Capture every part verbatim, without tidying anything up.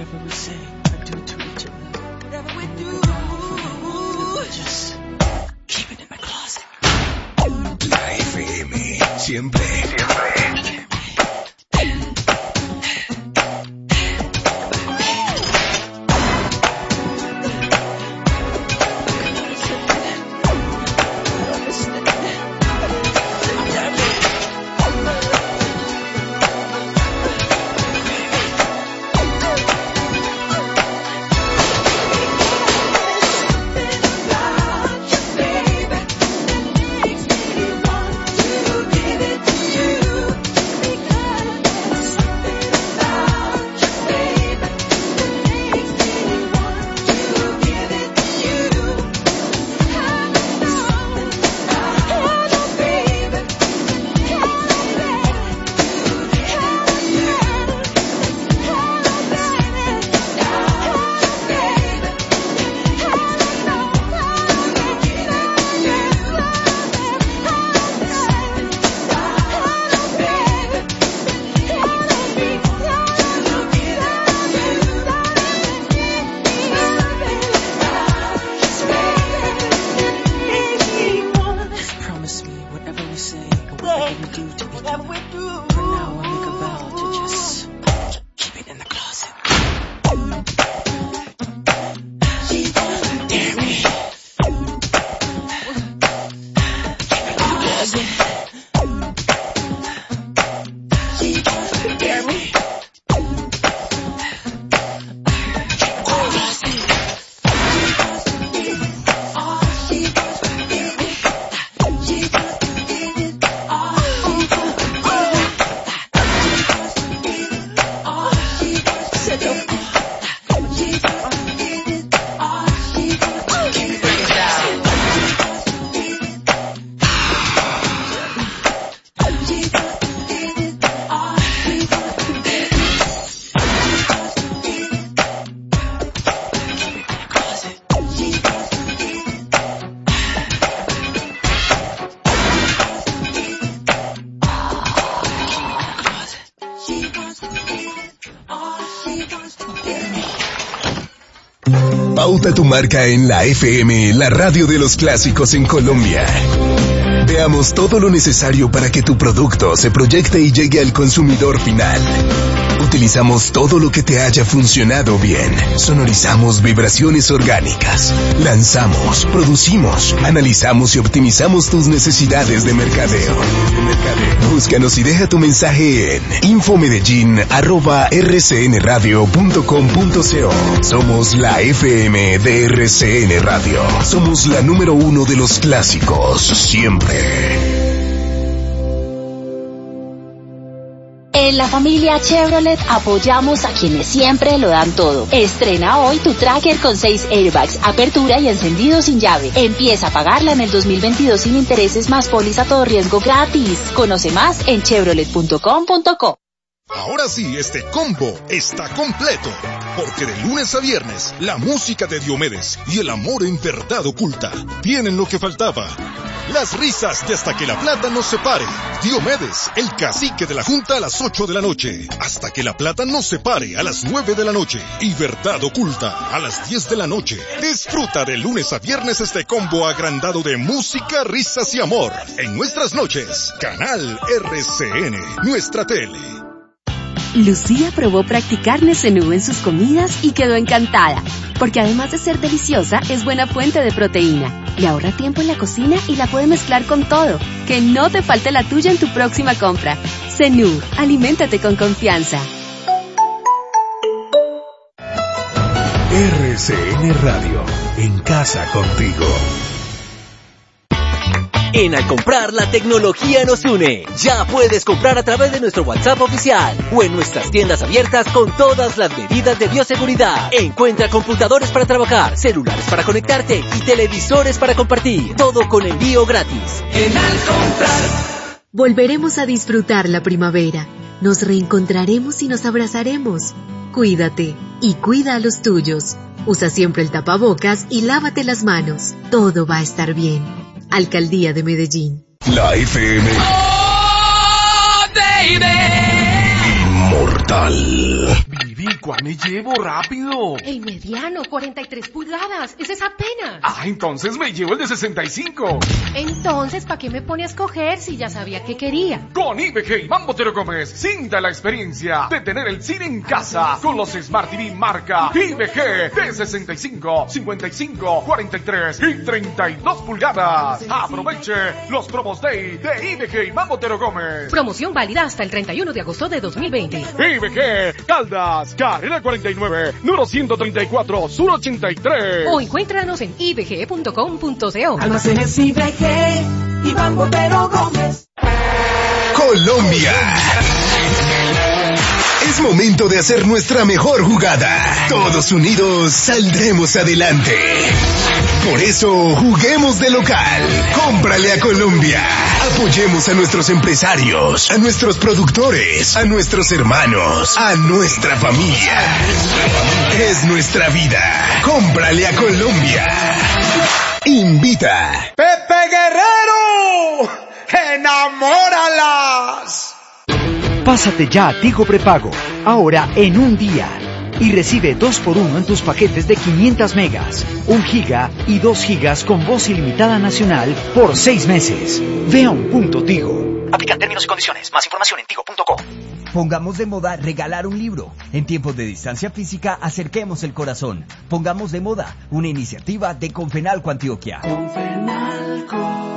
Whatever we say or do to each other, whatever we do, just keep it in the closet. La F M, siempre, siempre. Pauta tu marca en la F M, la radio de los clásicos en Colombia. Veamos todo lo necesario para que tu producto se proyecte y llegue al consumidor final. Utilizamos todo lo que te haya funcionado bien. Sonorizamos vibraciones orgánicas. Lanzamos, producimos, analizamos y optimizamos tus necesidades de mercadeo. Búscanos y deja tu mensaje en infomedellin arroba r c n radio punto com punto co. Somos la F M de R C N Radio. Somos la número uno de los clásicos, siempre. En la familia Chevrolet apoyamos a quienes siempre lo dan todo. Estrena hoy tu Tracker con seis airbags, apertura y encendido sin llave. Empieza a pagarla en el dos mil veintidós sin intereses más póliza todo riesgo gratis. Conoce más en chevrolet punto com punto co. Ahora sí, este combo está completo, porque de lunes a viernes, la música de Diomedes y el amor en verdad oculta tienen lo que faltaba. Las risas de Hasta que la Plata nos separe. Diomedes, el cacique de la Junta a las ocho de la noche. Hasta que la Plata nos separe a las nueve de la noche. Y Verdad Oculta a las diez de la noche. Disfruta de lunes a viernes este combo agrandado de música, risas y amor. En nuestras noches, Canal R C N, nuestra tele. Lucía probó practicar Nesenú en sus comidas y quedó encantada, porque además de ser deliciosa, es buena fuente de proteína. Le ahorra tiempo en la cocina y la puede mezclar con todo. Que no te falte la tuya en tu próxima compra. Zenú, aliméntate con confianza. R C N Radio, en casa contigo. En Al Comprar, la tecnología nos une. Ya puedes comprar a través de nuestro WhatsApp oficial o en nuestras tiendas abiertas con todas las medidas de bioseguridad. Encuentra computadores para trabajar, celulares para conectarte y televisores para compartir. Todo con envío gratis. En Al Comprar. Volveremos a disfrutar la primavera. Nos reencontraremos y nos abrazaremos. Cuídate y cuida a los tuyos. Usa siempre el tapabocas y lávate las manos. Todo va a estar bien. Alcaldía de Medellín. La F M. Oh, baby. Inmortal. Vivir ¿Cuál me llevo? ¡Rápido! El mediano, cuarenta y tres pulgadas. Ese es apenas. Ah, entonces me llevo el de sesenta y cinco. Entonces, ¿para qué me pone a escoger si ya sabía que quería? Con I B G y Mambo Te Lo Comes, sienta la experiencia de tener el cine en casa con los Smart T V marca I B G de sesenta y cinco, cincuenta y cinco, cuarenta y tres y treinta y dos pulgadas. Aproveche los promos day de I B G y Mambo Te Lo Comes. Promoción válida hasta el treinta y uno de agosto de dos mil veinte. I B G, Caldas, Carrera cuarenta y nueve, número ciento treinta y cuatro, sur ochenta y tres. O encuéntranos en i b g punto com punto co. Almacenes I B G y Mambo Te Lo Comes. Colombia. Es momento de hacer nuestra mejor jugada. Todos unidos saldremos adelante. Por eso, juguemos de local. Cómprale a Colombia. Apoyemos a nuestros empresarios, a nuestros productores, a nuestros hermanos, a nuestra familia. Es nuestra vida. Cómprale a Colombia. Invita. Pepe Guerrero, enamóralas. Pásate ya a Tigo Prepago, ahora en un día, y recibe dos por uno en tus paquetes de quinientas megas, un giga y dos gigas con voz ilimitada nacional por seis meses. Ve a un punto Tigo. Aplican términos y condiciones. Más información en tigo punto co. Pongamos de moda regalar un libro. En tiempos de distancia física, acerquemos el corazón. Pongamos de moda una iniciativa de Confenalco Antioquia. Confenalco.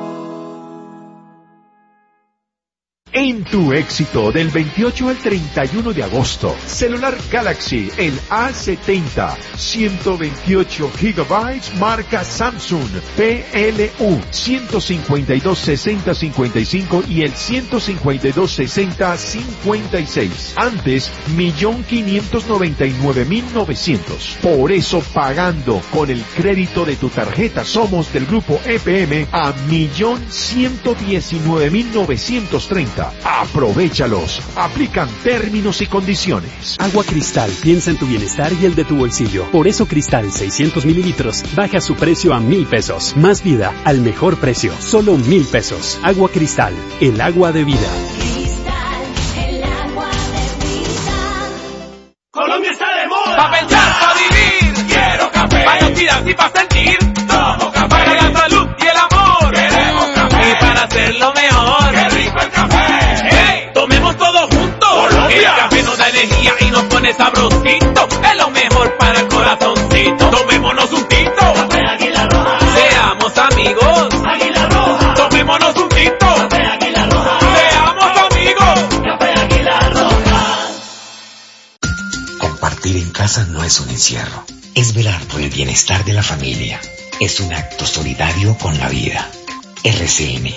En tu éxito del veintiocho al treinta y uno de agosto, celular Galaxy, el A setenta, ciento veintiocho gigabytes, marca Samsung, P L U, ciento cincuenta y dos, sesenta, cincuenta y cinco y el ciento cincuenta y dos, sesenta, cincuenta y seis. Antes, millón quinientos noventa y nueve mil novecientos. Por eso, pagando con el crédito de tu tarjeta Somos del grupo E P M a millón ciento diecinueve mil novecientos treinta. Aprovéchalos. Aplican términos y condiciones. Agua Cristal piensa en tu bienestar y el de tu bolsillo. Por eso Cristal seiscientos mililitros baja su precio a mil pesos. Más vida al mejor precio. Solo mil pesos. Agua Cristal, el agua de vida. Cristal, el agua de vida. Colombia está de moda. Pa' pensar, pa' vivir. Quiero café. Pa' actividad y pa' sentir. Tomo café. Para la salud y el amor. Queremos café. Y para hacerlo mejor. Qué rico el café. Tomemos todos juntos. Colombia. El café nos da energía y nos pone sabrosito. Es lo mejor para el corazoncito. Tomémonos un tito. Café Águila Roja. Seamos amigos. Águila Roja. Tomémonos un tito. Café Águila Roja. Seamos amigos. Café Águila Roja. Compartir en casa no es un encierro. Es velar por el bienestar de la familia. Es un acto solidario con la vida. R C N.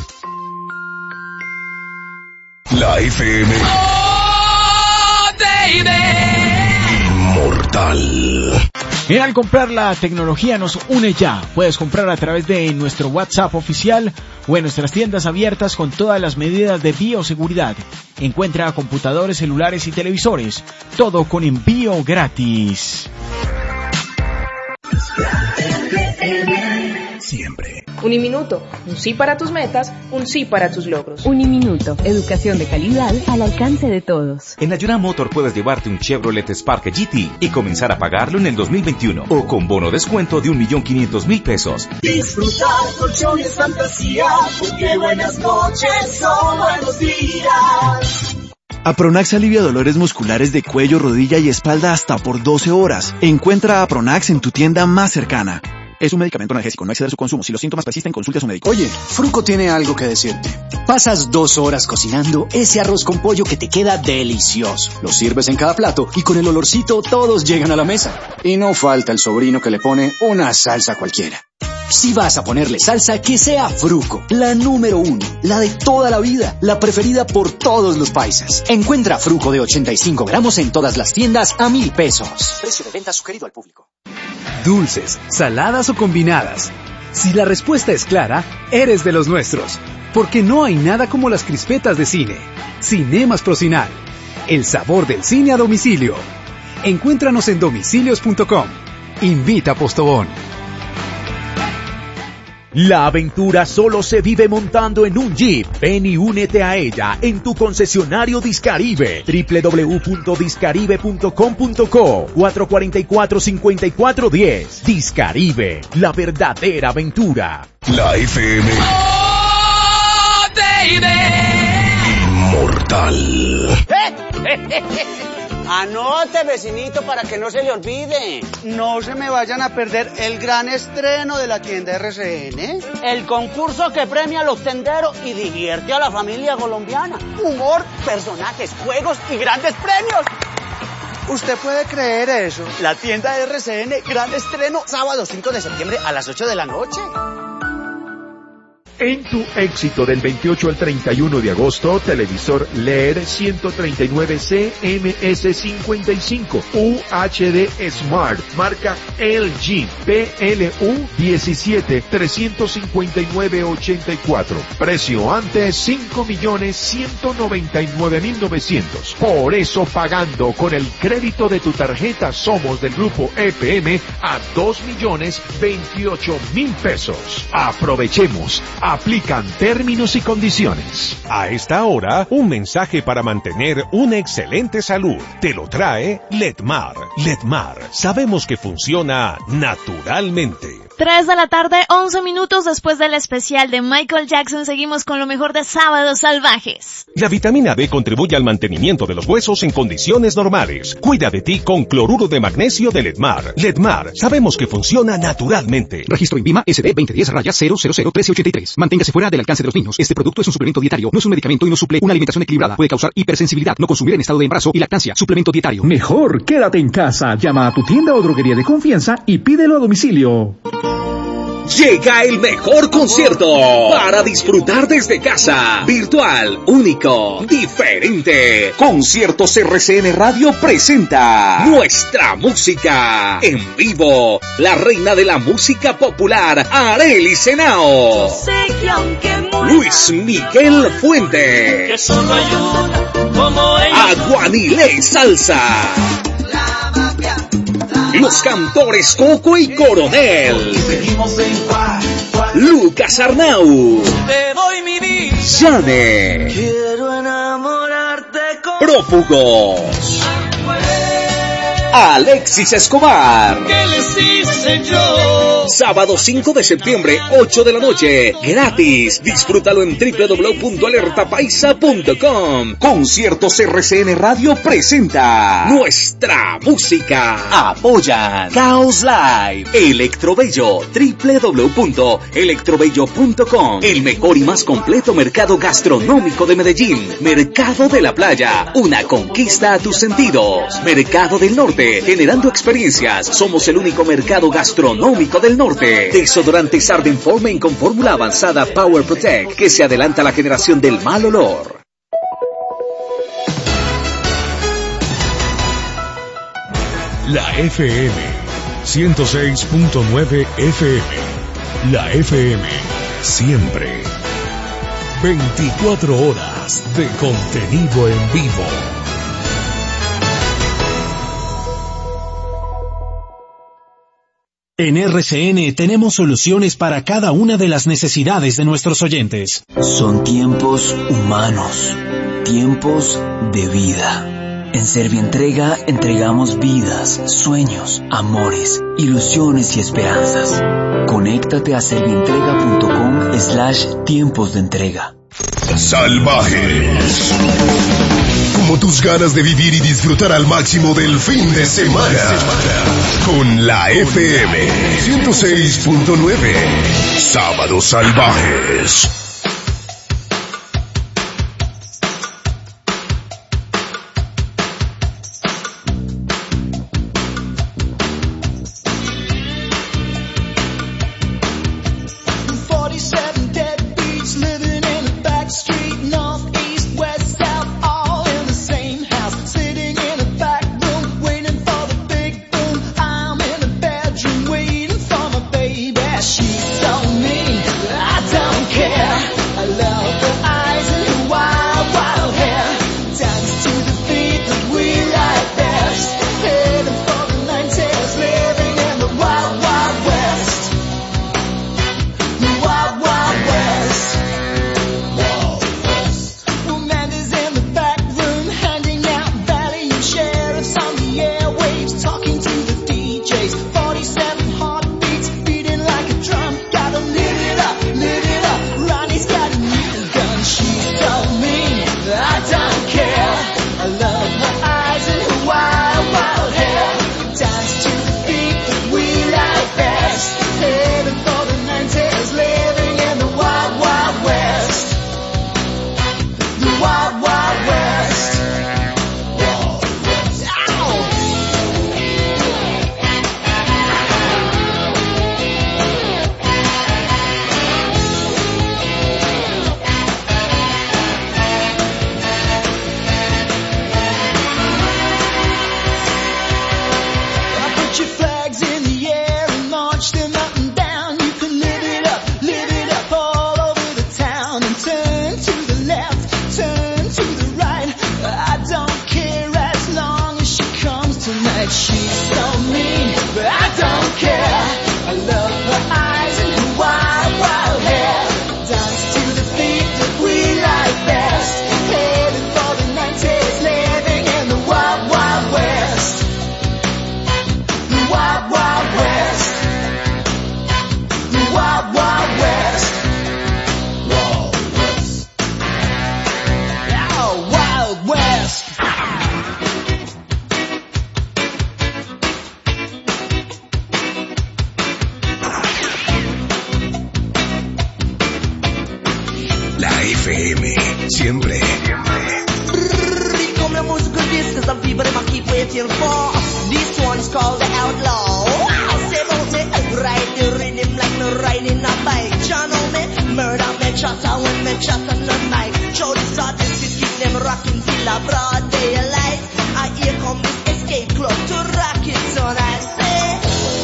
La F M. Oh, baby. Inmortal. Bien, al comprar la tecnología nos une ya. Puedes comprar a través de nuestro WhatsApp oficial o en nuestras tiendas abiertas con todas las medidas de bioseguridad. Encuentra computadores, celulares y televisores. Todo con envío gratis. Siempre. Uniminuto, un sí para tus metas, un sí para tus logros. Uniminuto, educación de calidad al alcance de todos. En Ayuda Motor puedes llevarte un Chevrolet Spark G T y comenzar a pagarlo en el dos mil veintiuno o con bono descuento de un millón quinientos mil pesos. Disfrutar colchones fantasía, porque buenas noches son buenos días. Apronax alivia dolores musculares de cuello, rodilla y espalda hasta por doce horas. Encuentra Apronax en tu tienda más cercana. Es un medicamento analgésico, no exceder su consumo. Si los síntomas persisten, consulte a su médico. Oye, Fruco tiene algo que decirte. Pasas dos horas cocinando ese arroz con pollo que te queda delicioso. Lo sirves en cada plato y con el olorcito todos llegan a la mesa. Y no falta el sobrino que le pone una salsa cualquiera. Si vas a ponerle salsa, que sea Fruco, la número uno, la de toda la vida, la preferida por todos los paisas. Encuentra Fruco de ochenta y cinco gramos en todas las tiendas a mil pesos. Precio de venta sugerido al público. Dulces, saladas o combinadas. Si la respuesta es clara, eres de los nuestros. Porque no hay nada como las crispetas de cine. Cinemas Procinal. El sabor del cine a domicilio. Encuéntranos en domicilios punto com. Invita a Postobón. La aventura solo se vive montando en un Jeep. Ven y únete a ella en tu concesionario Discaribe. doble u doble u doble u punto discaribe punto com punto co. cuatro cuatro cuatro, cinco cuatro uno cero. Discaribe, la verdadera aventura. La F M. Oh, baby. Inmortal. Anote, vecinito, para que no se le olvide. No se me vayan a perder el gran estreno de la tienda R C N. El concurso que premia a los tenderos y divierte a la familia colombiana. Humor, personajes, juegos y grandes premios. ¿Usted puede creer eso? La tienda R C N, gran estreno, sábado cinco de septiembre a las ocho de la noche. En tu éxito del veintiocho al treinta y uno de agosto, televisor L E D ciento treinta y nueve C M S cincuenta y cinco U H D Smart, marca L G, P L U diecisiete trescientos cincuenta y nueve ochenta y cuatro. Precio antes cinco millones ciento noventa y nueve mil novecientos. Por eso pagando con el crédito de tu tarjeta Somos del grupo E P M a dos millones veintiocho mil pesos. Aprovechemos. Aplican términos y condiciones. A esta hora, un mensaje para mantener una excelente salud. Te lo trae Letmar. Letmar, sabemos que funciona naturalmente. tres de la tarde, once minutos después del especial de Michael Jackson, seguimos con lo mejor de Sábados Salvajes. La vitamina D contribuye al mantenimiento de los huesos en condiciones normales. Cuida de ti con cloruro de magnesio de Letmar. Letmar, sabemos que funciona naturalmente. Registro INVIMA S D veinte diez raya cero cero cero trece ochenta y tres. Manténgase fuera del alcance de los niños. Este producto es un suplemento dietario, no es un medicamento y no suple una alimentación equilibrada. Puede causar hipersensibilidad, no consumir en estado de embarazo y lactancia. Suplemento dietario. Mejor quédate en casa. Llama a tu tienda o droguería de confianza y pídelo a domicilio. Llega el mejor concierto para disfrutar desde casa. Virtual, único, diferente. Conciertos R C N Radio presenta nuestra música en vivo. La reina de la música popular, Arely Senao. Luis Miguel Fuente. Que solo hay una como ella. Aguanile Salsa. Los cantores Coco y Coronel. Lucas Arnau. Te doy mi vida. Yane. Quiero enamorarte con Prófugos. Alexis Escobar. ¿Qué les hice yo? Sábado cinco de septiembre, ocho de la noche. Gratis. Disfrútalo en doble u doble u doble u punto alerta paisa punto com. Conciertos R C N Radio presenta nuestra música. Apoyan Caos Live, Electrobello, doble u doble u doble u punto electrobello punto com. El mejor y más completo mercado gastronómico de Medellín. Mercado de la Playa, una conquista a tus sentidos. Mercado del Norte, generando experiencias. Somos el único mercado gastronómico del norte. Desodorante Ardenformen con fórmula avanzada Power Protect, que se adelanta a la generación del mal olor. La F M ciento seis punto nueve F M. La F M siempre. veinticuatro horas de contenido en vivo. En R C N tenemos soluciones para cada una de las necesidades de nuestros oyentes. Son tiempos humanos, tiempos de vida. En Servientrega entregamos vidas, sueños, amores, ilusiones y esperanzas. Conéctate a servientrega punto com slash tiempos de entrega. Salvajes. Como tus ganas de vivir y disfrutar al máximo del fin de semana. Con la F M ciento seis punto nueve. Sábados Salvajes. She told me I don't care. Put your flags in the air and march them up and down. You can live it up, live it up all over the town. And turn to the left, turn to the right. I don't care as long as she comes tonight. She's so mean, but I don't care. I love her eyes and her wild, wild hair. Dance to the beat that we like best. Heading for the nineties, living in the wild, wild west. The wild, wild west. The wild, wild west. Wild west. Oh, wild west. La F M, siempre. Come the musical business some people they must keep waiting for. This one's called the Outlaw. Say about me, ride the rhythm like me riding a bike. Channel me, murder me, chatter when me chat on the mic. Show the statistics, keep them rocking till a broad daylight. And here come this escape club to rock it tonight. Say.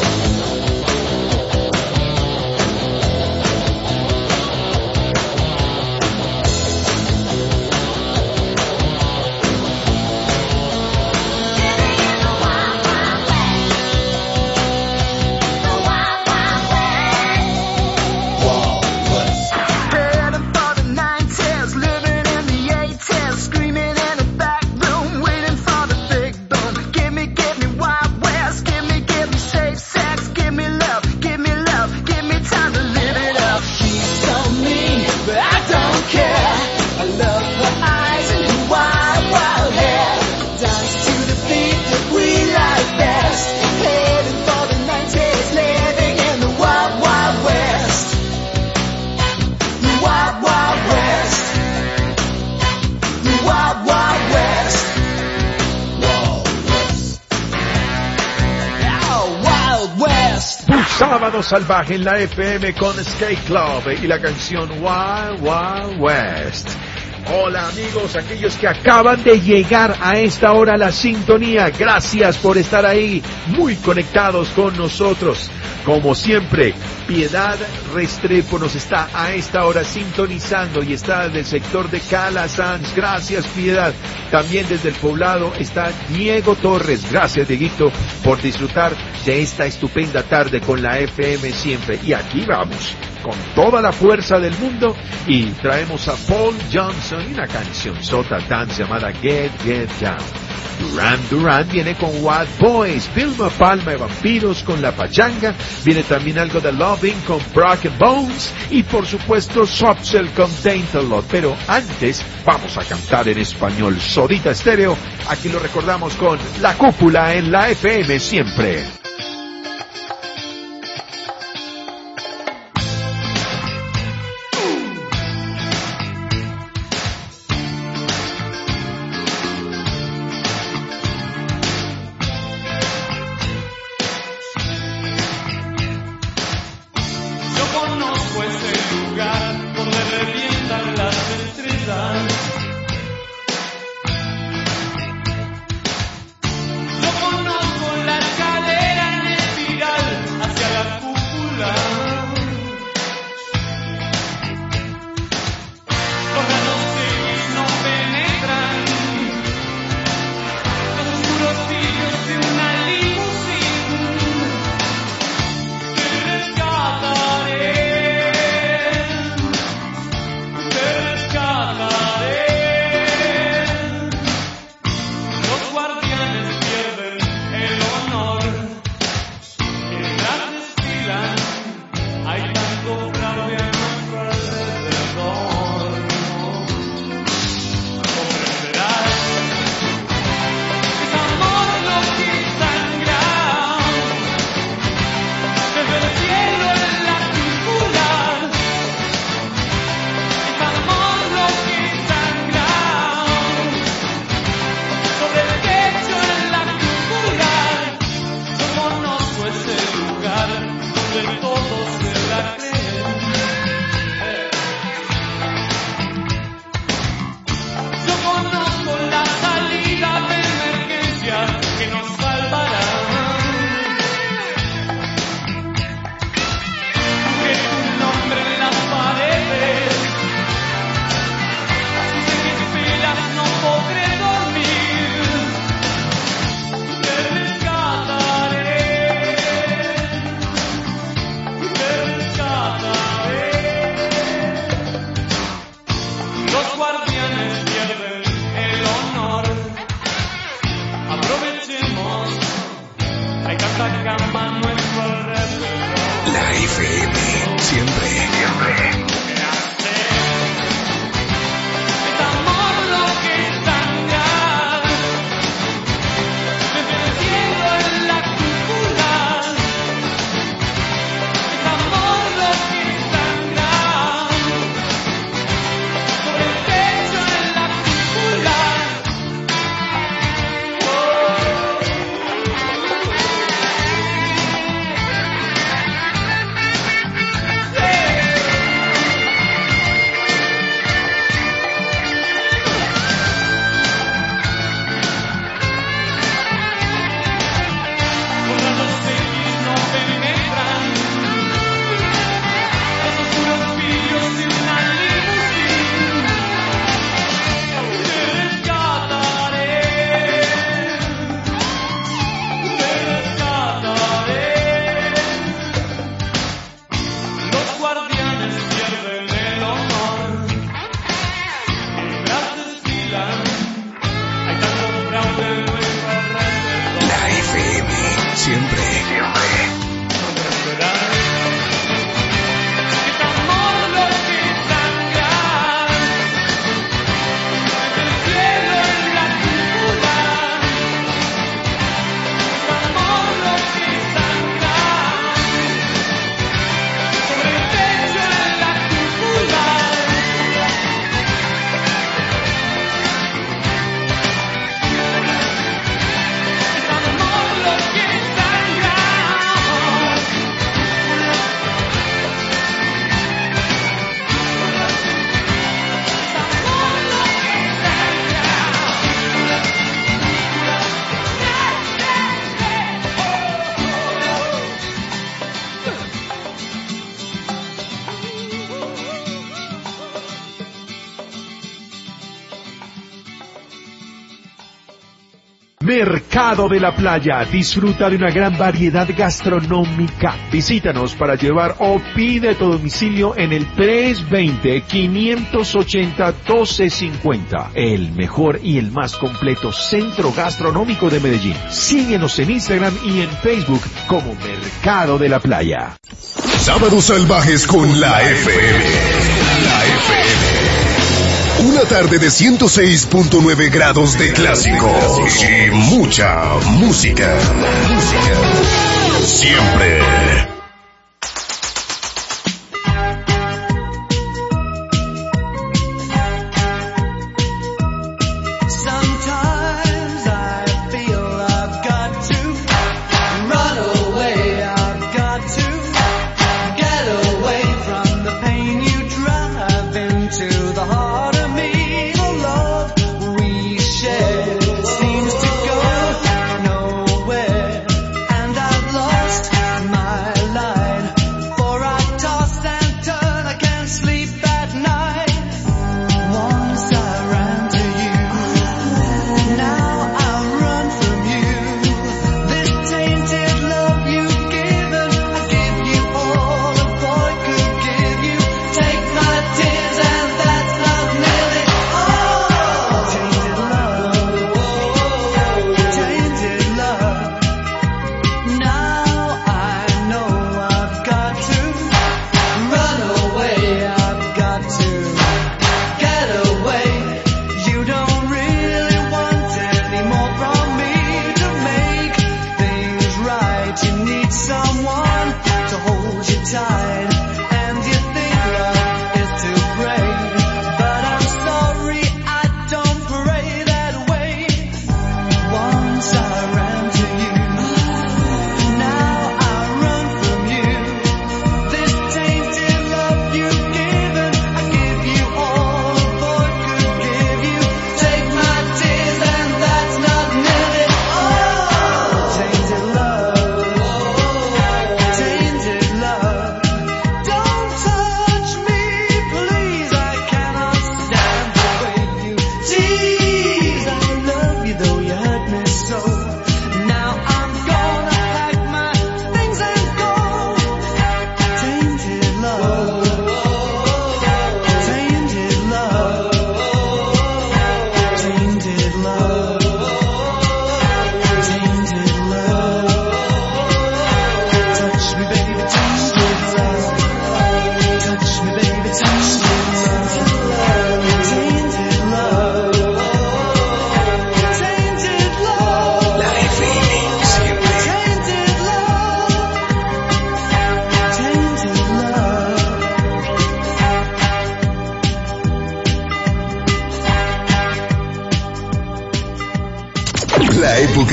Heading for the nineties, living in the eighties, screaming in the back room, waiting for the big boom. Give me, give me Wild West, give me, give me safe sex, give me love, give me love, give me time to live it up. She's so mean, but I don't care. I love her eyes and her wild, wild hair. Dance to the beat that we like best. Heading for the nineties, living in the wild, wild west. The wild, wild west. The wild, wild west. Wild west. Oh, wild west. Tu sábado salvaje en la F M con Skate Club y la canción Wild Wild West. Hola amigos, aquellos que acaban de llegar a esta hora a la sintonía, gracias por estar ahí, muy conectados con nosotros. Como siempre, Piedad Restrepo nos está a esta hora sintonizando y está del sector de Calasanz. Gracias, Piedad. También desde el poblado está Diego Torres. Gracias, Dieguito, por disfrutar de esta estupenda tarde con la F M siempre. Y aquí vamos, con toda la fuerza del mundo, y traemos a Paul Johnson y una canción sota dance llamada Get Get Down. Duran Duran viene con Wild Boys, Vilma Palma y Vampiros con La Pachanga, viene también algo de Loving con Broken Bones y por supuesto Swapsel con Daintalot. Pero antes vamos a cantar en español. Sodita Stereo, aquí lo recordamos con La Cúpula en la F M siempre. Yo conozco la escalera La F M, siempre, siempre. Mercado de la Playa. Disfruta de una gran variedad gastronómica. Visítanos para llevar o pide tu domicilio en el tres dos cero, cinco ocho cero, uno dos cinco cero. El mejor y el más completo centro gastronómico de Medellín. Síguenos en Instagram y en Facebook como Mercado de la Playa. Sábados salvajes con la F M. La F M. Una tarde de ciento seis punto nueve grados de clásicos y mucha música. Música. Siempre.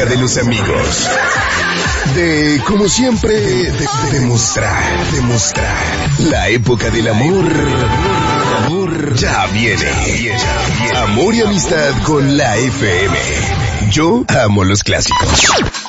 época de los amigos. De, como siempre, de, de, demostrar, demostrar. La época del amor, el amor ya viene. Amor y amistad con la F M. Yo amo los clásicos.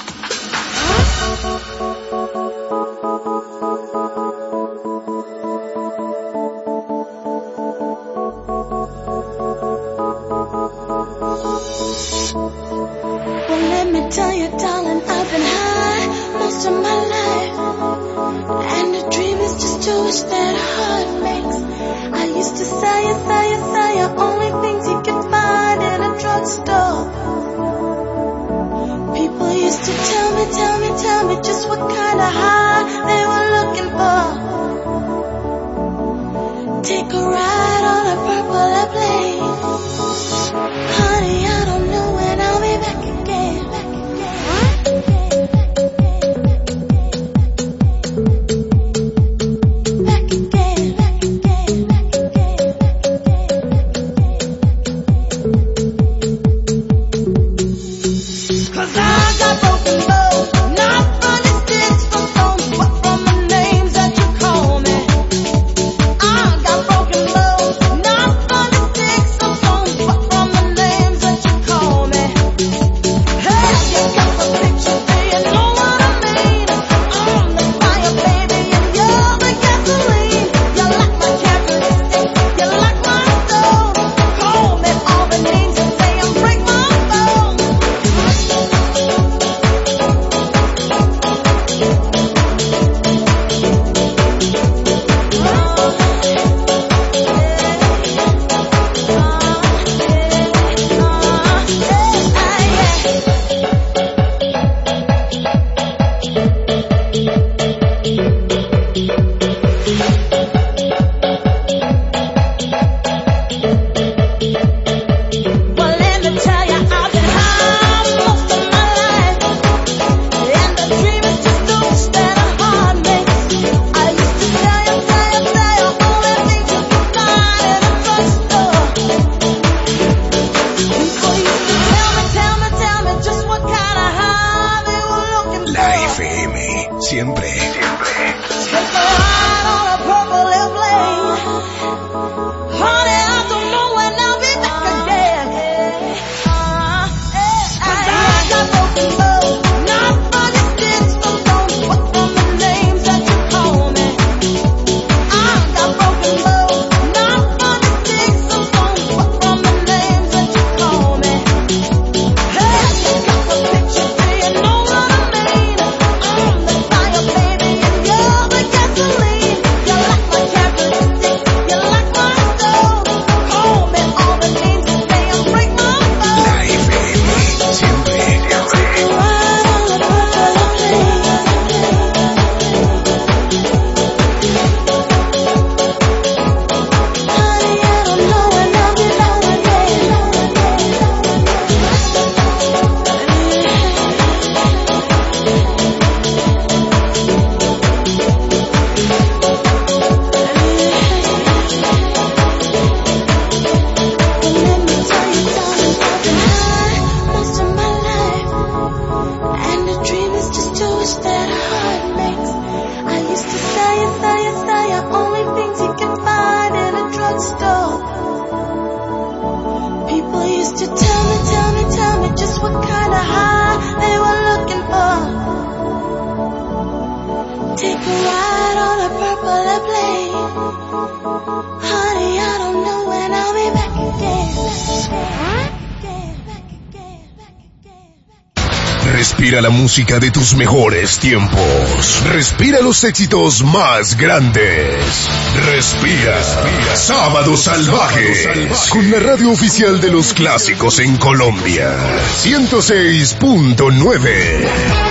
Respira la música de tus mejores tiempos. Respira los éxitos más grandes. Respira, Respira. Sábado Salvaje. Con la radio oficial de los clásicos en Colombia. ciento seis punto nueve.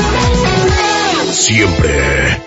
Siempre.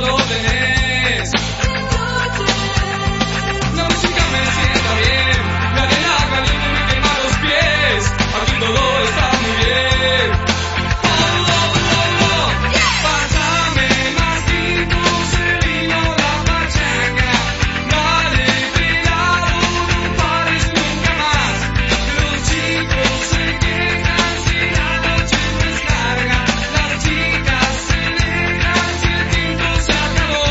lo tenés. La música me sienta bien, la arena caliente me quema los pies. Aquí todo está muy bien. Oh, oh, oh, oh. Pásame más tinto, se vino la pachanga. Dale pelado, no pares nunca más. Los chicos se quejan si la noche no es larga. Las chicas se dejan si el tinto se acabó.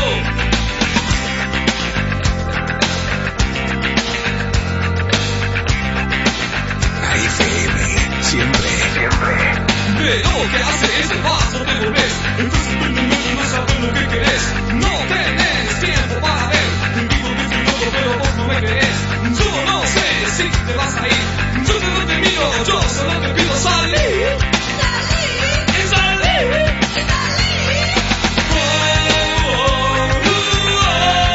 La F M, siempre, siempre. Pero ¿qué haces? El paso te volvés. Entonces tú no me vas a ver lo que querés. No tenés tiempo para ver. Te digo que soy loco, pero vos no me crees. Yo no sé si te vas a ir. Yo solo te miro, yo solo te pido salir. Salir. Salir. Oh, oh, oh, oh,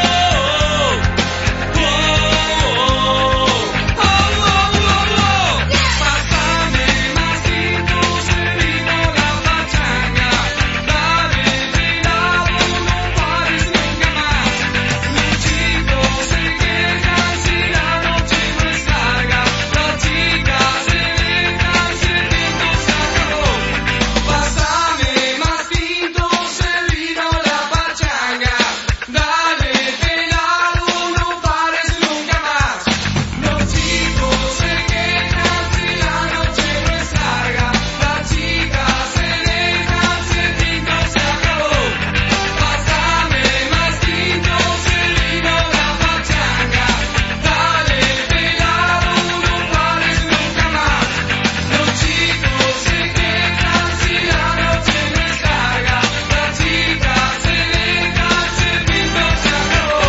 oh, oh, oh, oh. Pásame más tinto, se vino la pachanga. Dale pelado, no pares nunca más. Los chicos se quejan si la noche no es larga. Las chicas se dejan si el tinto se acabó. Pásame más tinto, se vino la pachanga. Dale pelado, no pares nunca más. Los chicos se quejan si la noche no es larga. Las chicas se dejan si el tinto se acabó. Pásame más tinto, se vino la pachanga. Dale pelado, no pares nunca más. Los chicos se quejan si la noche no es larga. Las chicas se dejan si el tinto se acabó.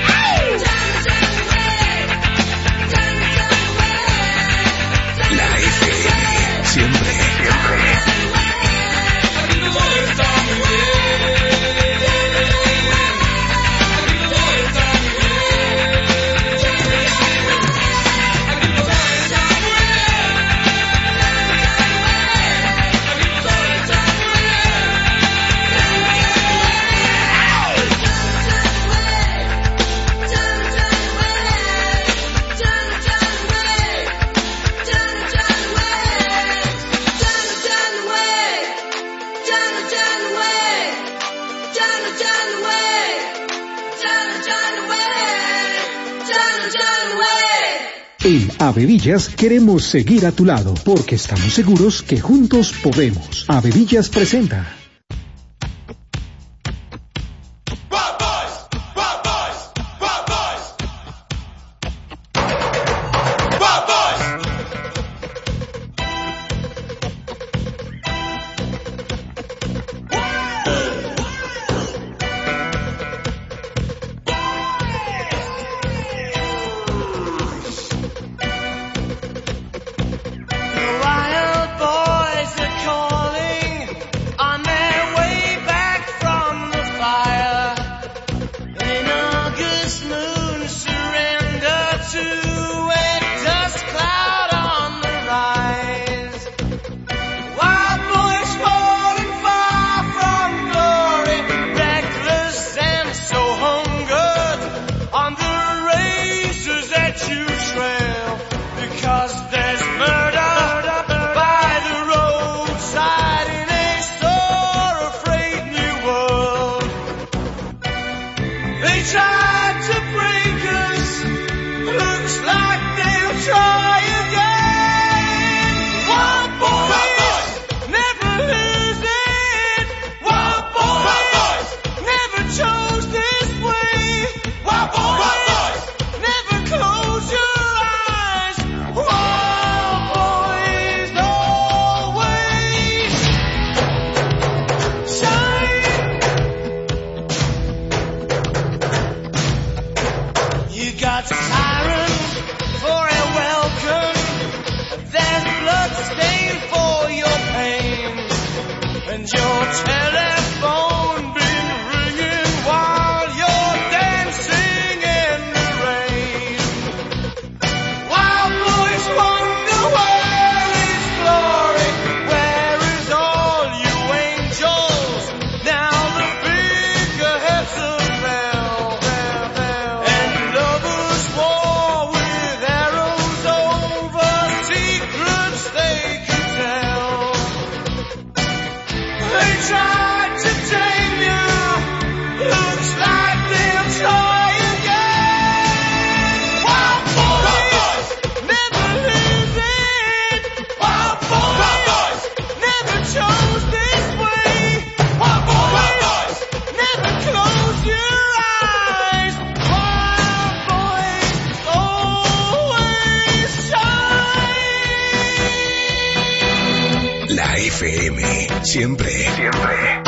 La F M, siempre, siempre. Aquí todo está muy bien. Aquí todo está muy bien. Aquí todo está muy bien. Aquí todo está muy En Avevillas queremos seguir a tu lado porque estamos seguros que juntos podemos. Avevillas presenta. Wild boys are calling on their way back from the fire. An August moon surrender to a dust cloud on the rise. Wild boys falling far from glory, reckless and so hungered on the razors that you trail, because there's murder by the roadside in a sore-afraid new world. They tried to break us, looks like they'll try again. Wild boys never lose it. Wild boys never chose this way. Wild boys never close your eyes. Wild boys always shine. Siempre. Siempre.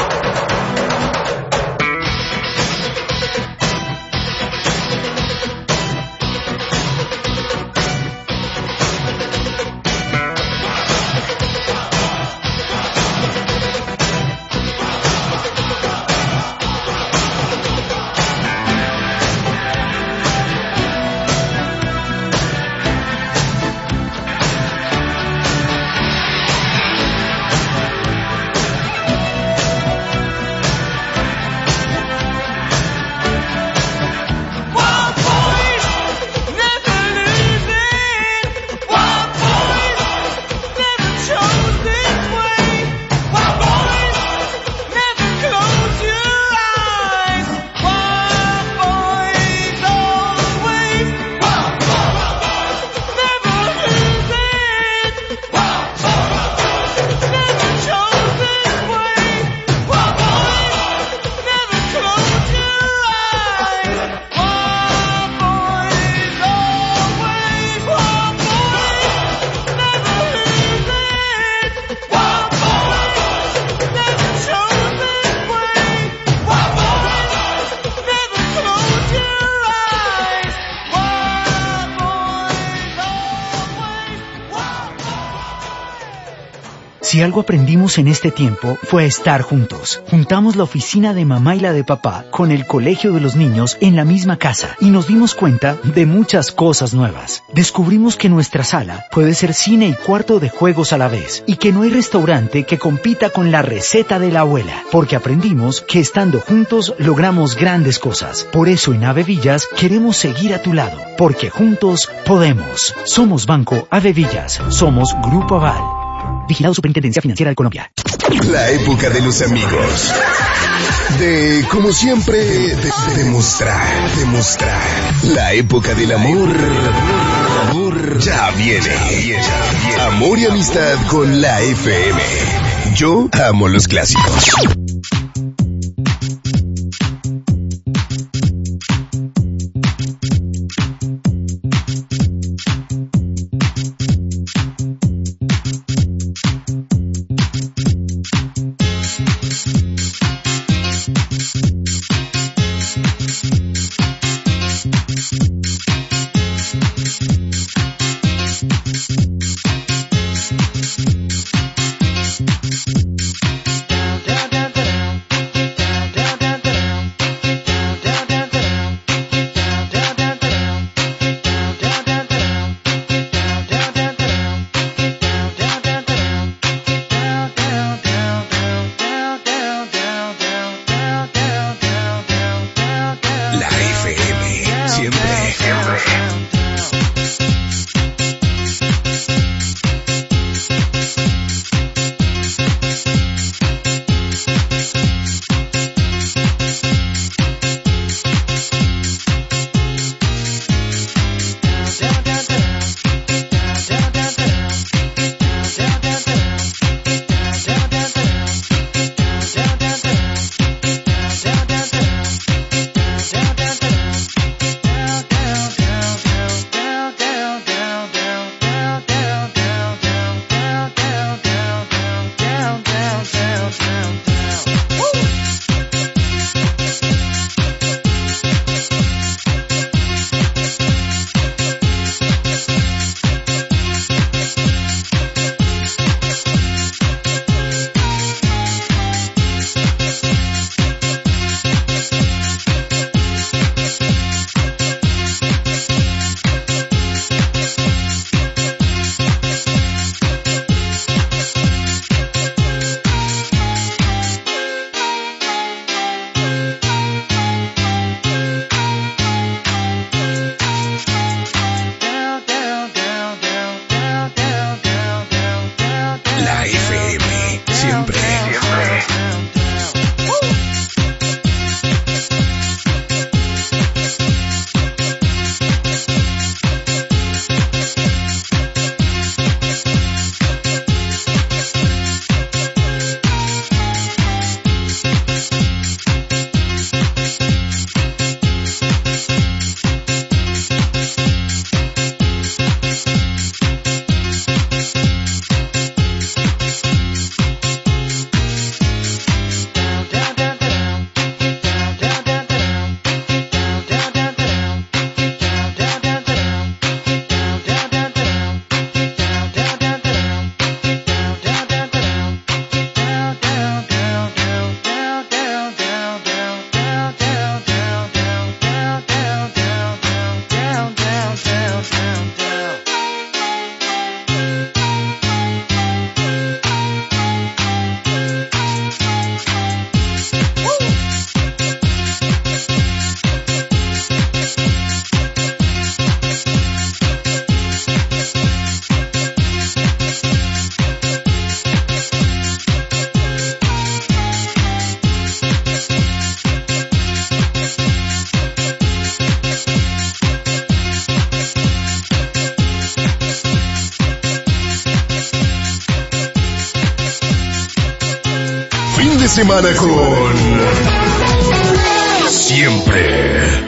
Si algo aprendimos en este tiempo fue estar juntos. Juntamos la oficina de mamá y la de papá con el colegio de los niños en la misma casa y nos dimos cuenta de muchas cosas nuevas. Descubrimos que nuestra sala puede ser cine y cuarto de juegos a la vez y que no hay restaurante que compita con la receta de la abuela, porque aprendimos que estando juntos logramos grandes cosas. Por eso en Avevillas queremos seguir a tu lado, porque juntos podemos. Somos Banco Avevillas, somos Grupo Aval. Vigilado Superintendencia Financiera de Colombia. La época de los amigos. De, como siempre, de, demostrar, demostrar. La época del amor. Amor ya viene. Amor y amistad con la F M. Yo amo los clásicos. Da, da, da. semana con Siempre.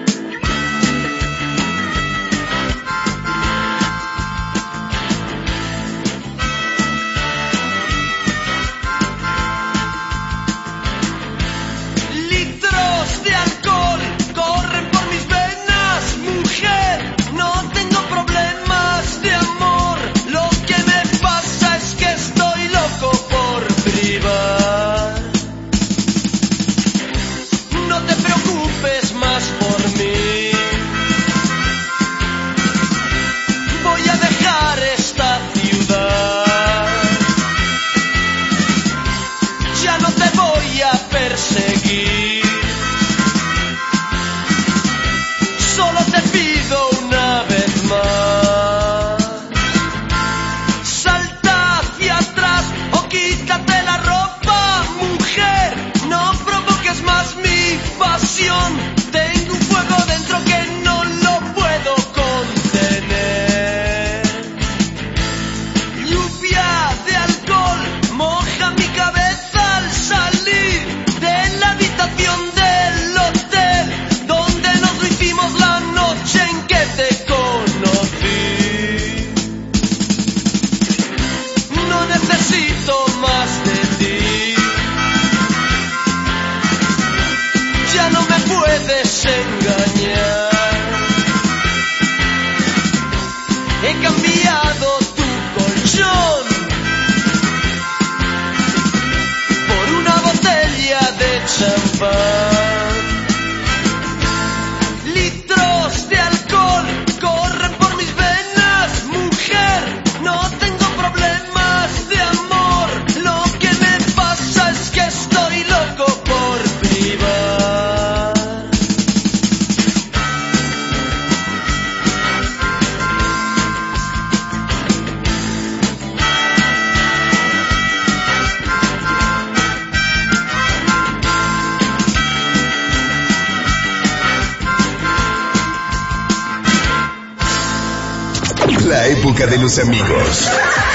La época de los amigos.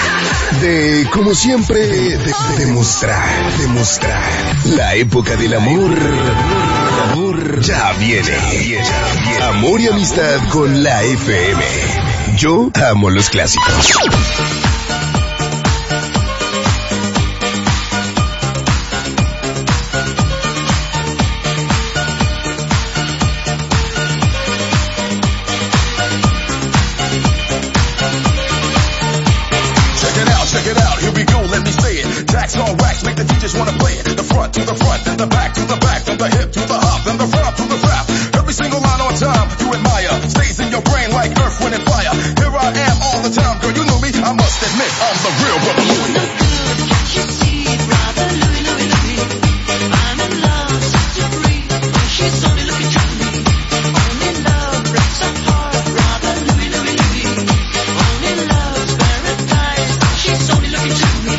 De, como siempre, de, de, demostrar, demostrar. La época del amor, el amor ya viene. Ya viene. Amor y amistad con la F M. Yo amo los clásicos. On wax, make the D Js wanna play it. The front to the front, then the back to the back, from the hip to the hop, then the front to the rap. Every single line on time, you admire, stays in your brain like earth, wind, and fire. Here I am all the time, girl, you knew me. I must admit, I'm the real brother Louie. Can't you see, brother Louie, Louie, Louie? I'm in love, such a free. She's only looking at me. Only love breaks our heart, brother Louie, Louie, Louie. Only love's paradise. She's only looking at me.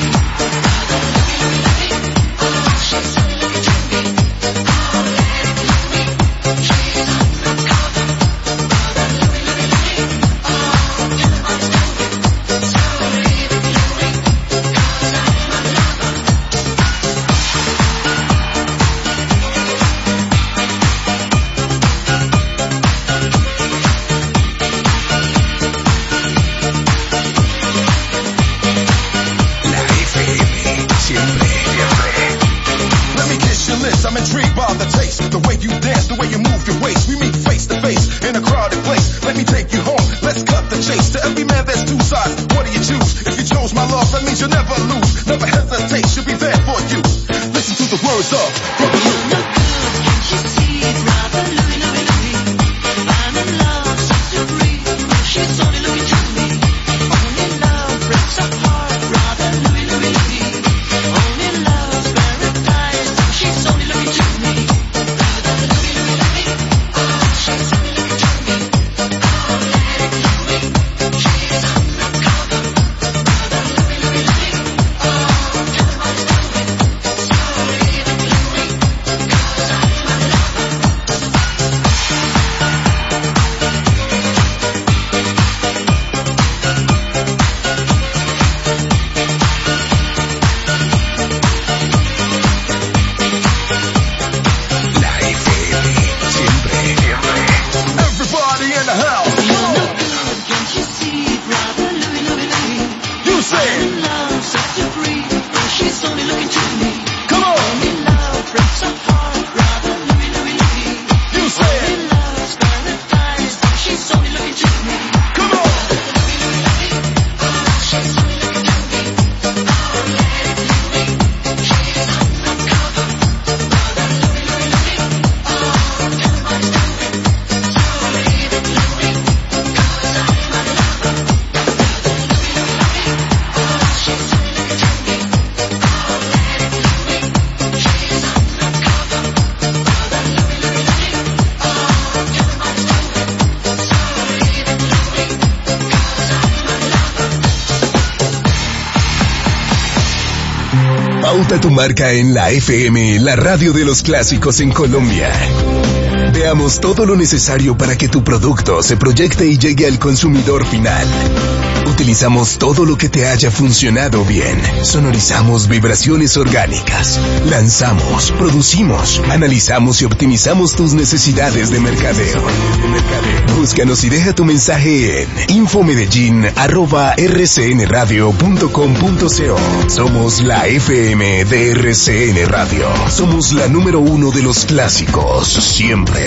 I'm intrigued by the taste, the way you dance, the way you move your waist. We meet face to face in a crowded place. Let me take you home, let's cut the chase. To every man there's two sides, what do you choose? If you chose my love, that means you'll never lose. Never hesitate, she'll be there for you. Listen to the words of Brother Louie. Can't you see, brother Louie, Louie, Louie? I'm in love, such a free. She's only looking at me. Only love breaks our heart, brother Louie, Louie, Louie. Only love's paradise. She's only looking at me. Brother Louie, Louie, Louie. She's only looking at me. Oh, lady Louie. She's undercover. Brother Louie, Louie, Louie. Oh, tell her what it's doing. So leave it, Louie. Pauta tu marca en la F M, la radio de los clásicos en Colombia. Veamos todo lo necesario para que tu producto se proyecte y llegue al consumidor final. Utilizamos todo lo que te haya funcionado bien. Sonorizamos vibraciones orgánicas. Lanzamos, producimos, analizamos y optimizamos tus necesidades de mercadeo. Búscanos y deja tu mensaje en infomedellín arroba r c n radio punto com punto co. Somos la F M de R C N Radio. Somos la número uno de los clásicos, siempre.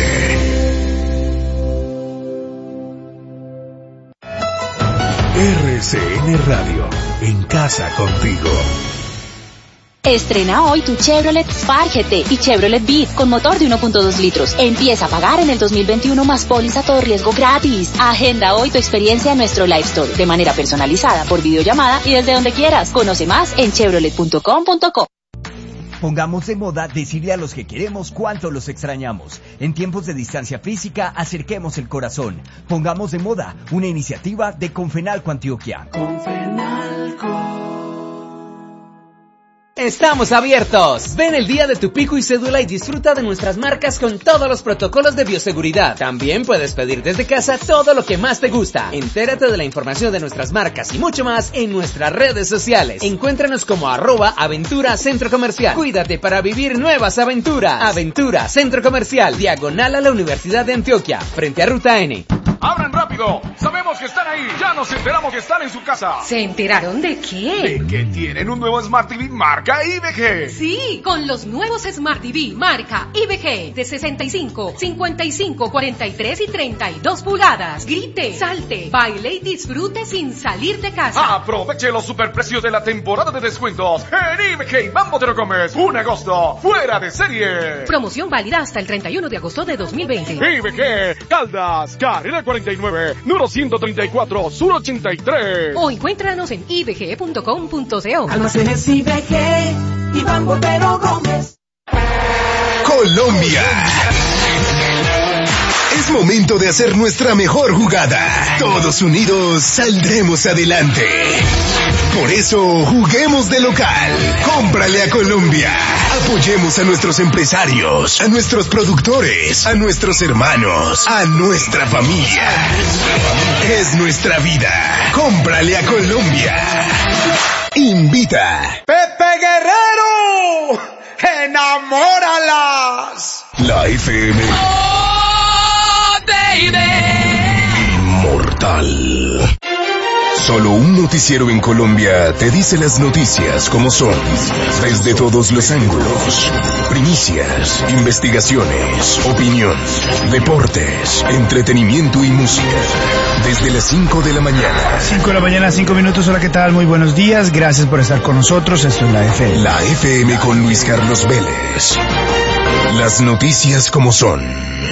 R C N Radio, en casa contigo. Estrena hoy tu Chevrolet Spark G T y Chevrolet Beat con motor de uno punto dos litros. Empieza a pagar en el dos mil veintiuno más póliza todo riesgo gratis. Agenda hoy tu experiencia en nuestro Live Store de manera personalizada por videollamada y desde donde quieras. Conoce más en chevrolet punto com punto co. Pongamos de moda decirle a los que queremos cuánto los extrañamos. En tiempos de distancia física, acerquemos el corazón. Pongamos de moda una iniciativa de Confenalco Antioquia. Confenalco. ¡Estamos abiertos! Ven el día de tu pico y cédula y disfruta de nuestras marcas con todos los protocolos de bioseguridad. También puedes pedir desde casa todo lo que más te gusta. Entérate de la información de nuestras marcas y mucho más en nuestras redes sociales. Encuéntranos como arroba Aventura Centro Comercial. Cuídate para vivir nuevas aventuras. Aventura Centro Comercial, diagonal a la Universidad de Antioquia, frente a Ruta N. ¡Abran rápido! Sabemos que están ahí. Ya nos enteramos que están en su casa. ¿Se enteraron de qué? De que tienen un nuevo Smart T V marca I B G. Sí, con los nuevos Smart T V marca I B G de sesenta y cinco, cincuenta y cinco, cuarenta y tres y treinta y dos pulgadas. Grite, salte, baile y disfrute sin salir de casa. Aproveche los superprecios de la temporada de descuentos en I B G Mambo Te Lo Comes. Un agosto fuera de serie. Promoción válida hasta el treinta y uno de agosto de dos mil veinte. I B G Caldas, carrera cuarenta y nueve, número ciento treinta y cuatro, sur ochenta y tres. O encuéntranos en i b g punto com punto co. Almacenes I B G y Mambo Te Lo Comes. Colombia. Es momento de hacer nuestra mejor jugada. Todos unidos saldremos adelante. Por eso, juguemos de local. Cómprale a Colombia. Apoyemos a nuestros empresarios, a nuestros productores, a nuestros hermanos, a nuestra familia. Es nuestra vida. Cómprale a Colombia. Invita. Pepe Guerrero, enamóralas. La F M. Oh, baby. Inmortal. Solo un noticiero en Colombia te dice las noticias como son, desde todos los ángulos. Primicias, investigaciones, opinión, deportes, entretenimiento y música. Desde las cinco de la mañana. cinco de la mañana, cinco minutos. Hola, ¿qué tal? Muy buenos días. Gracias por estar con nosotros. Esto es la F M. La F M con Luis Carlos Vélez. Las noticias como son.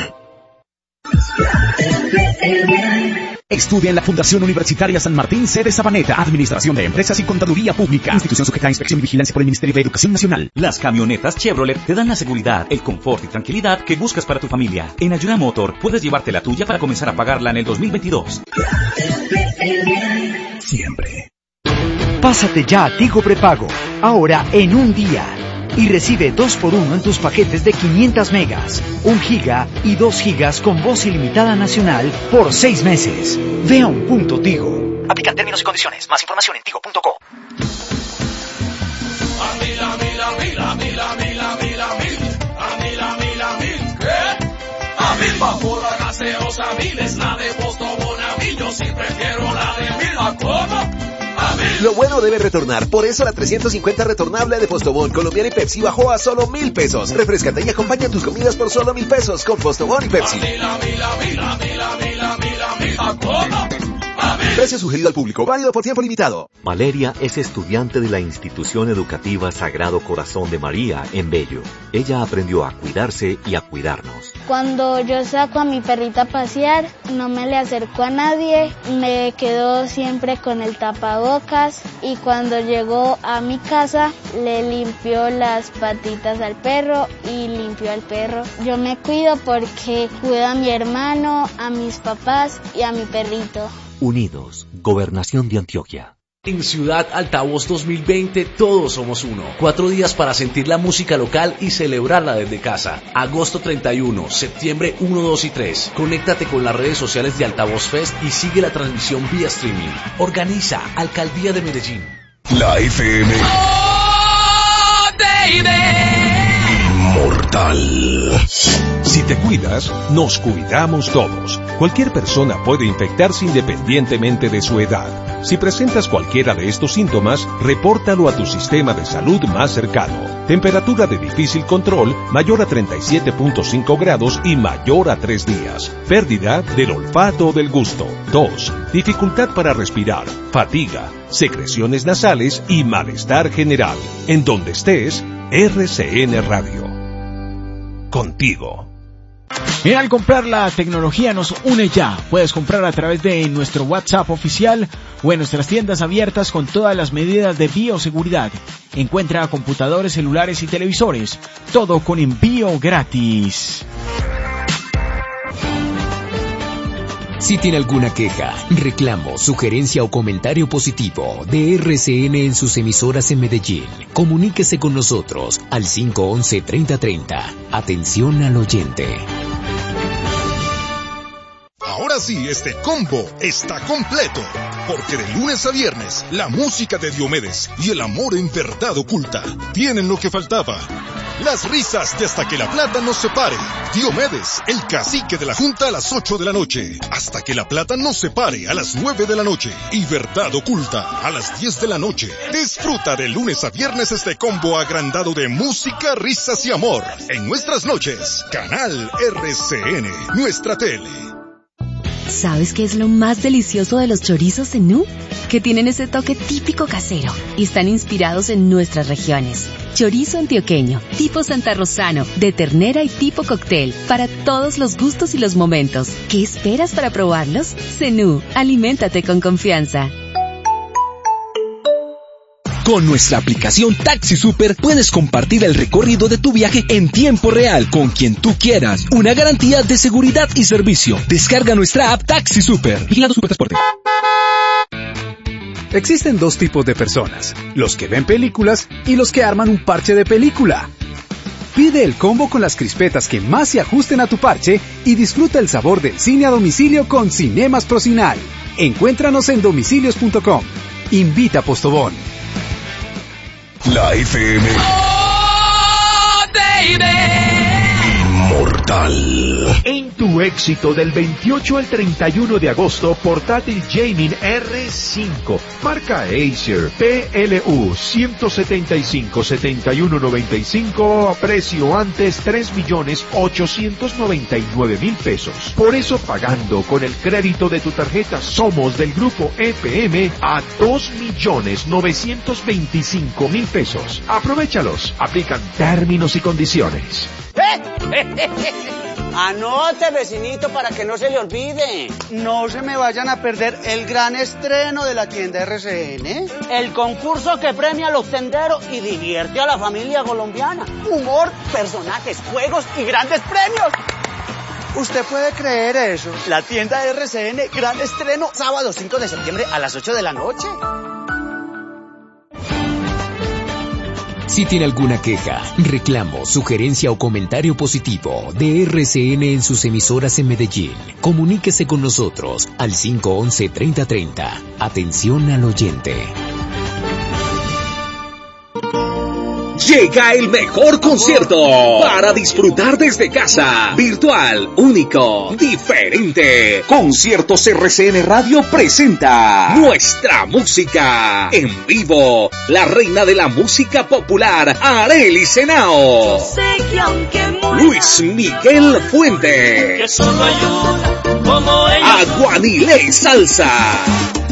Estudia en la Fundación Universitaria San Martín, sede Sabaneta, Administración de Empresas y Contaduría Pública, institución sujeta a inspección y vigilancia por el Ministerio de Educación Nacional. Las camionetas Chevrolet te dan la seguridad, el confort y tranquilidad que buscas para tu familia. En Ayuda Motor puedes llevarte la tuya para comenzar a pagarla en el dos mil veintidós. Siempre. Pásate ya a Tigo Prepago, ahora en un día. Y recibe dos por uno en tus paquetes de quinientos megas, un giga y dos gigas con voz ilimitada nacional por seis meses. Ve a un punto Tigo. Aplican términos y condiciones. Más información en tigo punto co. A mil, a mil, a mil, a mil, a mil, a mil, a mil, a mil, a mil, a mil, ¿qué? A mil vapor, la gaseosa, mil es la de Postobón, a mil, yo sí prefiero la de mil, ¿a cómo? Lo bueno debe retornar, por eso la trescientos cincuenta retornable de Postobón, Colombiana y Pepsi bajó a solo mil pesos. Refrescate y acompaña tus comidas por solo mil pesos con Postobón y Pepsi. Precio sugerido al público, válido por tiempo limitado. Valeria es estudiante de la institución educativa Sagrado Corazón de María en Bello. Ella aprendió a cuidarse y a cuidarnos. Cuando yo saco a mi perrita a pasear, no me le acerco a nadie, me quedo siempre con el tapabocas y cuando llegó a mi casa le limpió las patitas al perro y limpió al perro. Yo me cuido porque cuido a mi hermano, a mis papás y a mi perrito. Unidos, Gobernación de Antioquia. En Ciudad Altavoz dos mil veinte todos somos uno. Cuatro días para sentir la música local y celebrarla desde casa. Agosto treinta y uno, septiembre uno, dos y tres. Conéctate con las redes sociales de Altavoz Fest y sigue la transmisión vía streaming. Organiza Alcaldía de Medellín. La F M. Oh, baby. Inmortal. Si te cuidas, nos cuidamos todos. Cualquier persona puede infectarse independientemente de su edad. Si presentas cualquiera de estos síntomas, repórtalo a tu sistema de salud más cercano. Temperatura de difícil control, mayor a treinta y siete punto cinco grados y mayor a tres días. Pérdida del olfato o del gusto. Tos, dificultad para respirar, fatiga, secreciones nasales y malestar general. En donde estés, R C N Radio. Contigo. En Al comprar la tecnología nos une ya. Puedes comprar a través de nuestro WhatsApp oficial o en nuestras tiendas abiertas con todas las medidas de bioseguridad. Encuentra computadores, celulares y televisores. Todo con envío gratis. Si tiene alguna queja, reclamo, sugerencia o comentario positivo de R C N en sus emisoras en Medellín, comuníquese con nosotros al cinco once, treinta treinta. Atención al oyente. Ahora sí, este combo está completo, porque de lunes a viernes, la música de Diomedes y el amor en verdad oculta tienen lo que faltaba. Las risas de Hasta que la Plata nos separe. Diomedes, el cacique de la Junta a las ocho de la noche. Hasta que la Plata nos separe a las nueve de la noche. Y Verdad Oculta a las diez de la noche. Disfruta de lunes a viernes este combo agrandado de música, risas y amor. En nuestras noches, Canal R C N, nuestra tele. ¿Sabes qué es lo más delicioso de los chorizos Zenú? Que tienen ese toque típico casero y están inspirados en nuestras regiones. Chorizo antioqueño, tipo santarrosano, de ternera y tipo cóctel, para todos los gustos y los momentos. ¿Qué esperas para probarlos? Zenú, aliméntate con confianza. Con nuestra aplicación Taxi Super puedes compartir el recorrido de tu viaje en tiempo real con quien tú quieras. Una garantía de seguridad y servicio. Descarga nuestra app Taxi Super. Vigilado Supertransporte. Existen dos tipos de personas, los que ven películas y los que arman un parche de película. Pide el combo con las crispetas que más se ajusten a tu parche y disfruta el sabor del cine a domicilio con Cinemas Procinal. Encuéntranos en domicilios punto com. Invita a Postobón. La F M. Oh, baby. Inmortal. En tu éxito del veintiocho al treinta y uno de agosto, portátil gaming R cinco, marca Acer, P L U ciento setenta y cinco, setenta y uno noventa y cinco, precio antes tres millones ochocientos noventa y nueve mil pesos. Por eso pagando con el crédito de tu tarjeta Somos del grupo E P M a dos millones novecientos veinticinco mil pesos. Aprovéchalos, aplican términos y condiciones. Anote, vecinito, para que no se le olvide. No se me vayan a perder el gran estreno de la tienda R C N. El concurso que premia a los tenderos y divierte a la familia colombiana. Humor, personajes, juegos y grandes premios. ¿Usted puede creer eso? La tienda R C N, gran estreno, sábado cinco de septiembre a las ocho de la noche. Si tiene alguna queja, reclamo, sugerencia o comentario positivo de R C N en sus emisoras en Medellín, comuníquese con nosotros al cinco once, treinta treinta. Atención al oyente. Llega el mejor concierto para disfrutar desde casa. Virtual, único, diferente. Conciertos R C N Radio presenta nuestra música en vivo. La reina de la música popular, Arely Senao. Yo sé que aunque muera, Luis Miguel Fuente. que solo hay una como ella. Aguaniley Salsa.